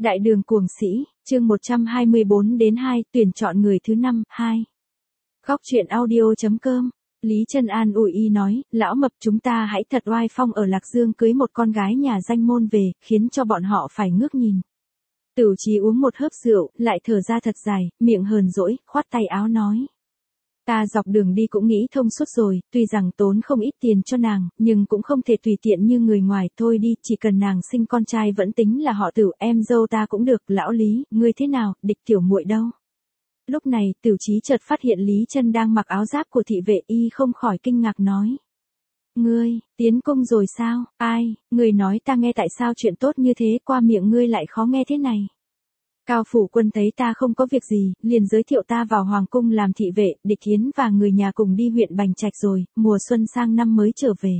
Đại đường cuồng sĩ, chương 124-2, tuyển chọn người thứ 5, 2. Góc truyện audio.com. Lý Chân An ủi y nói, lão mập chúng ta hãy thật oai phong ở Lạc Dương cưới một con gái nhà danh môn về, khiến cho bọn họ phải ngước nhìn. Tửu Chí uống một hớp rượu, lại thở ra thật dài, miệng hờn dỗi, khoát tay áo nói. Ta dọc đường đi cũng nghĩ thông suốt rồi, tuy rằng tốn không ít tiền cho nàng, nhưng cũng không thể tùy tiện như người ngoài, thôi đi, chỉ cần nàng sinh con trai vẫn tính là họ Tửu, em dâu ta cũng được, lão Lý, ngươi thế nào, địch tiểu muội đâu. Lúc này, Tửu Chí chợt phát hiện Lý Chân đang mặc áo giáp của thị vệ, y không khỏi kinh ngạc nói. Ngươi, tiến cung rồi sao, ai, ngươi nói ta nghe tại sao chuyện tốt như thế, qua miệng ngươi lại khó nghe thế này. Cao phủ quân thấy ta không có việc gì, liền giới thiệu ta vào hoàng cung làm thị vệ, Địch Hiến và người nhà cùng đi huyện Bành Trạch rồi, mùa xuân sang năm mới trở về.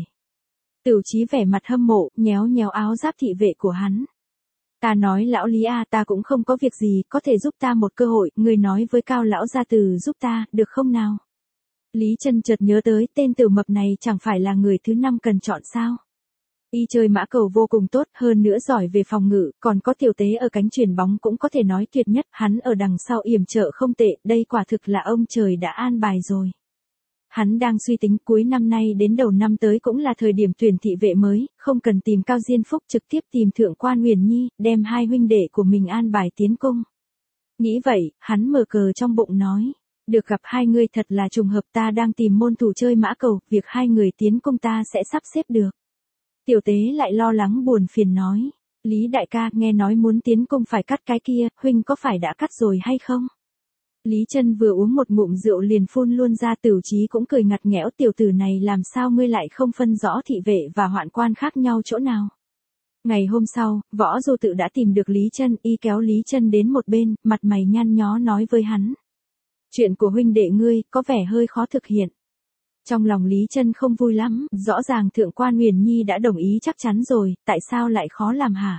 Tửu Chí vẻ mặt hâm mộ, nhéo nhéo áo giáp thị vệ của hắn. Ta nói lão Lý à, ta cũng không có việc gì, có thể giúp ta một cơ hội, ngươi nói với Cao lão gia tử giúp ta, được không nào? Lý Chân chợt nhớ tới, tên Tiểu mập này chẳng phải là người thứ 5 cần chọn sao? Y chơi mã cầu vô cùng tốt, hơn nữa giỏi về phòng ngự, còn có tiểu tế ở cánh chuyền bóng cũng có thể nói tuyệt nhất, hắn ở đằng sau yểm trợ không tệ, đây quả thực là ông trời đã an bài rồi. Hắn đang suy tính cuối năm nay đến đầu năm tới cũng là thời điểm tuyển thị vệ mới, không cần tìm Cao Diên Phúc, trực tiếp tìm Thượng quan Huyền Nhi, đem hai huynh đệ của mình an bài tiến cung. Nghĩ vậy, hắn mở cờ trong bụng nói, được gặp hai người thật là trùng hợp, ta đang tìm môn thủ chơi mã cầu, việc hai người tiến cung ta sẽ sắp xếp được. Tiểu tế lại lo lắng buồn phiền nói, Lý đại ca, nghe nói muốn tiến cung phải cắt cái kia, huynh có phải đã cắt rồi hay không? Lý Chân vừa uống một ngụm rượu liền phun luôn ra. Tửu Chí cũng cười ngặt nghẽo, tiểu tử này làm sao ngươi lại không phân rõ thị vệ và hoạn quan khác nhau chỗ nào? Ngày hôm sau, Võ Du Tự đã tìm được Lý Chân, y kéo Lý Chân đến một bên, mặt mày nhăn nhó nói với hắn. Chuyện của huynh đệ ngươi, có vẻ hơi khó thực hiện. Trong lòng Lý Chân không vui lắm, rõ ràng Thượng quan Huyền Nhi đã đồng ý chắc chắn rồi, tại sao lại khó làm hả?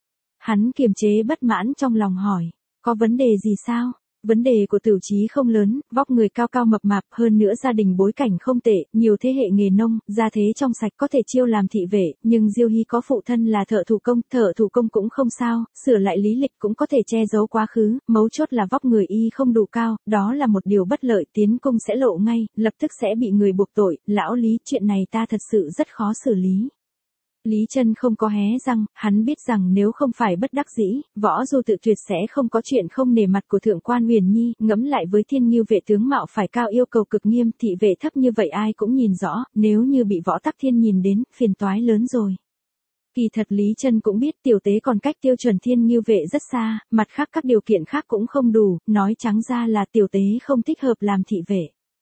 Hắn kiềm chế bất mãn trong lòng hỏi, có vấn đề gì sao? Vấn đề của Tửu Chí không lớn, vóc người cao cao mập mạp, hơn nữa gia đình bối cảnh không tệ, nhiều thế hệ nghề nông, gia thế trong sạch có thể chiêu làm thị vệ, nhưng Diêu Hy có phụ thân là thợ thủ công cũng không sao, sửa lại lý lịch cũng có thể che giấu quá khứ, mấu chốt là vóc người y không đủ cao, đó là một điều bất lợi, tiến cung sẽ lộ ngay, lập tức sẽ bị người buộc tội, lão Lý, chuyện này ta thật sự rất khó xử lý. Lý Chân không có hé răng, hắn biết rằng nếu không phải bất đắc dĩ, Võ Du Tự tuyệt sẽ không có chuyện không nể mặt của Thượng quan Huyền Nhi, ngẫm lại với Thiên Ngưu vệ tướng mạo phải cao yêu cầu cực nghiêm, thị vệ thấp như vậy ai cũng nhìn rõ, nếu như bị Võ Tắc Thiên nhìn đến, phiền toái lớn rồi. Kỳ thật Lý Chân cũng biết tiểu tế còn cách tiêu chuẩn Thiên Ngưu vệ rất xa, mặt khác các điều kiện khác cũng không đủ, nói trắng ra là tiểu tế không thích hợp làm thị vệ.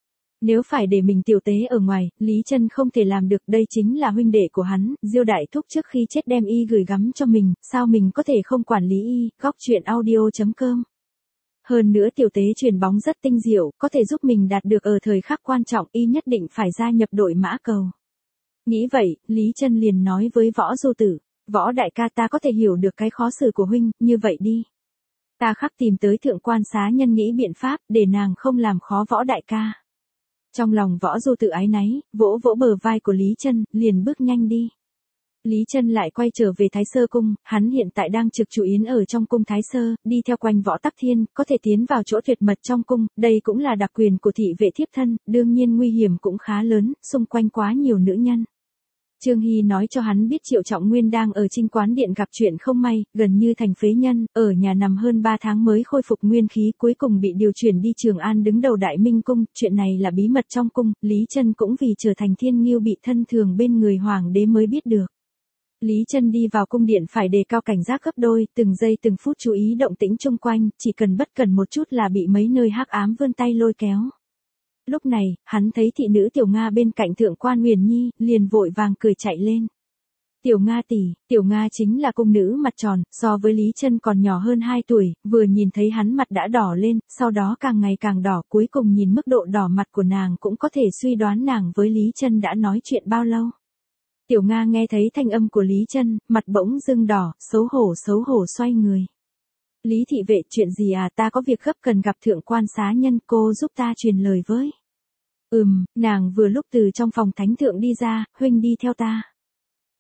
Nếu phải để mình tiểu tế ở ngoài, Lý Chân không thể làm được, đây chính là huynh đệ của hắn, Diêu đại thúc trước khi chết đem y gửi gắm cho mình, sao mình có thể không quản lý y, góc truyện audio.com. Hơn nữa tiểu tế chuyền bóng rất tinh diệu, có thể giúp mình đạt được ở thời khắc quan trọng, y nhất định phải gia nhập đội mã cầu. Nghĩ vậy, Lý Chân liền nói với Võ Du Tử, Võ đại ca, ta có thể hiểu được cái khó xử của huynh, như vậy đi. Ta khắc tìm tới Thượng quan xá nhân nghĩ biện pháp, để nàng không làm khó Võ đại ca. Trong lòng Võ Du Tự áy náy, vỗ vỗ bờ vai của Lý Chân, liền bước nhanh đi. Lý Chân lại quay trở về Thái Sơ Cung, hắn hiện tại đang trực chủ yến ở trong cung Thái Sơ, đi theo quanh Võ Tắc Thiên, có thể tiến vào chỗ tuyệt mật trong cung, đây cũng là đặc quyền của thị vệ thiếp thân, đương nhiên nguy hiểm cũng khá lớn, xung quanh quá nhiều nữ nhân. Trương Hy nói cho hắn biết Triệu Trọng Nguyên đang ở Trinh Quán Điện gặp chuyện không may, gần như thành phế nhân, ở nhà nằm hơn 3 tháng mới khôi phục nguyên khí, cuối cùng bị điều chuyển đi Trường An đứng đầu Đại Minh Cung, chuyện này là bí mật trong cung, Lý Chân cũng vì trở thành Thiên Ngưu bị thân thường bên người hoàng đế mới biết được. Lý Chân đi vào cung điện phải đề cao cảnh giác gấp đôi, từng giây từng phút chú ý động tĩnh xung quanh, chỉ cần bất cẩn một chút là bị mấy nơi hắc ám vươn tay lôi kéo. Lúc này, hắn thấy thị nữ Tiểu Nga bên cạnh Thượng quan Huyền Nhi, liền vội vàng cười chạy lên. Tiểu Nga tỷ, Tiểu Nga chính là cung nữ mặt tròn, so với Lý Chân còn nhỏ hơn 2 tuổi, vừa nhìn thấy hắn mặt đã đỏ lên, sau đó càng ngày càng đỏ, cuối cùng nhìn mức độ đỏ mặt của nàng cũng có thể suy đoán nàng với Lý Chân đã nói chuyện bao lâu. Tiểu Nga nghe thấy thanh âm của Lý Chân, mặt bỗng dưng đỏ, xấu hổ xoay người. Lý thị vệ, chuyện gì à, ta có việc gấp cần gặp Thượng quan xá nhân, cô giúp ta truyền lời với. Nàng vừa lúc từ trong phòng thánh thượng đi ra, huynh đi theo ta.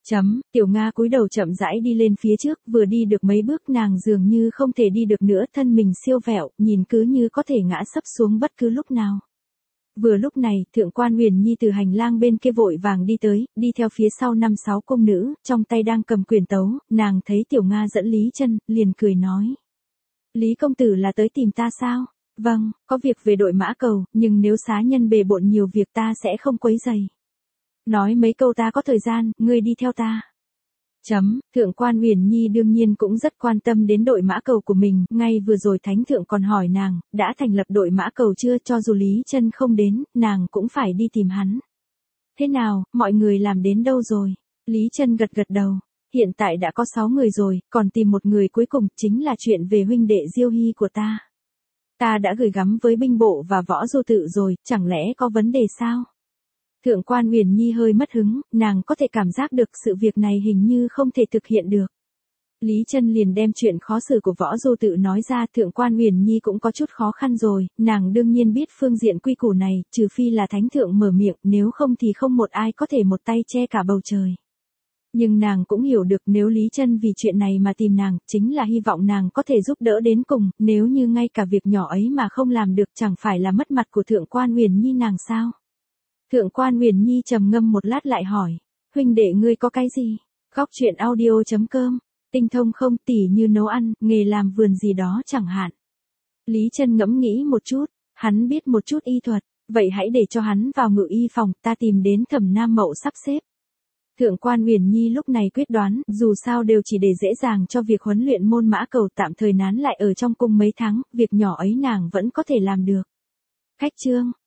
Tiểu Nga cúi đầu chậm rãi đi lên phía trước, vừa đi được mấy bước nàng dường như không thể đi được nữa, thân mình siêu vẹo, nhìn cứ như có thể ngã sấp xuống bất cứ lúc nào. Vừa lúc này, Thượng quan Huyền Nhi từ hành lang bên kia vội vàng đi tới, đi theo phía sau 5-6 cung nữ, trong tay đang cầm quyền tấu, nàng thấy Tiểu Nga dẫn Lý Chân, liền cười nói. Lý công tử là tới tìm ta sao? Vâng, có việc về đội mã cầu, nhưng nếu xá nhân bề bộn nhiều việc ta sẽ không quấy rầy. Nói mấy câu ta có thời gian, ngươi đi theo ta. Thượng quan Huyền Nhi đương nhiên cũng rất quan tâm đến đội mã cầu của mình, ngay vừa rồi Thánh Thượng còn hỏi nàng, đã thành lập đội mã cầu chưa, cho dù Lý Chân không đến, nàng cũng phải đi tìm hắn. Thế nào, mọi người làm đến đâu rồi? Lý Chân gật gật đầu. Hiện tại đã có 6 người rồi, còn tìm một người cuối cùng, chính là chuyện về huynh đệ Diêu Hy của ta. Ta đã gửi gắm với binh bộ và võ du tự rồi, chẳng lẽ có vấn đề sao? Thượng quan Huyền Nhi hơi mất hứng, nàng có thể cảm giác được sự việc này hình như không thể thực hiện được. Lý Chân liền đem chuyện khó xử của võ du tự nói ra, Thượng quan Huyền Nhi cũng có chút khó khăn rồi, nàng đương nhiên biết phương diện quy củ này, trừ phi là Thánh Thượng mở miệng, nếu không thì không một ai có thể một tay che cả bầu trời. Nhưng nàng cũng hiểu được nếu Lý Chân vì chuyện này mà tìm nàng, chính là hy vọng nàng có thể giúp đỡ đến cùng, nếu như ngay cả việc nhỏ ấy mà không làm được chẳng phải là mất mặt của Thượng quan Huyền Nhi nàng sao? Thượng quan Huyền Nhi trầm ngâm một lát lại hỏi, huynh đệ ngươi có cái gì? Góc truyện audio.com, tinh thông không, tỉ như nấu ăn, nghề làm vườn gì đó chẳng hạn. Lý Chân ngẫm nghĩ một chút, hắn biết một chút y thuật, vậy hãy để cho hắn vào ngự y phòng, ta tìm đến Thẩm Nam Mậu sắp xếp. Thượng quan Huyền Nhi lúc này quyết đoán, dù sao đều chỉ để dễ dàng cho việc huấn luyện môn mã cầu, tạm thời nán lại ở trong cung mấy tháng, việc nhỏ ấy nàng vẫn có thể làm được. Khách trương,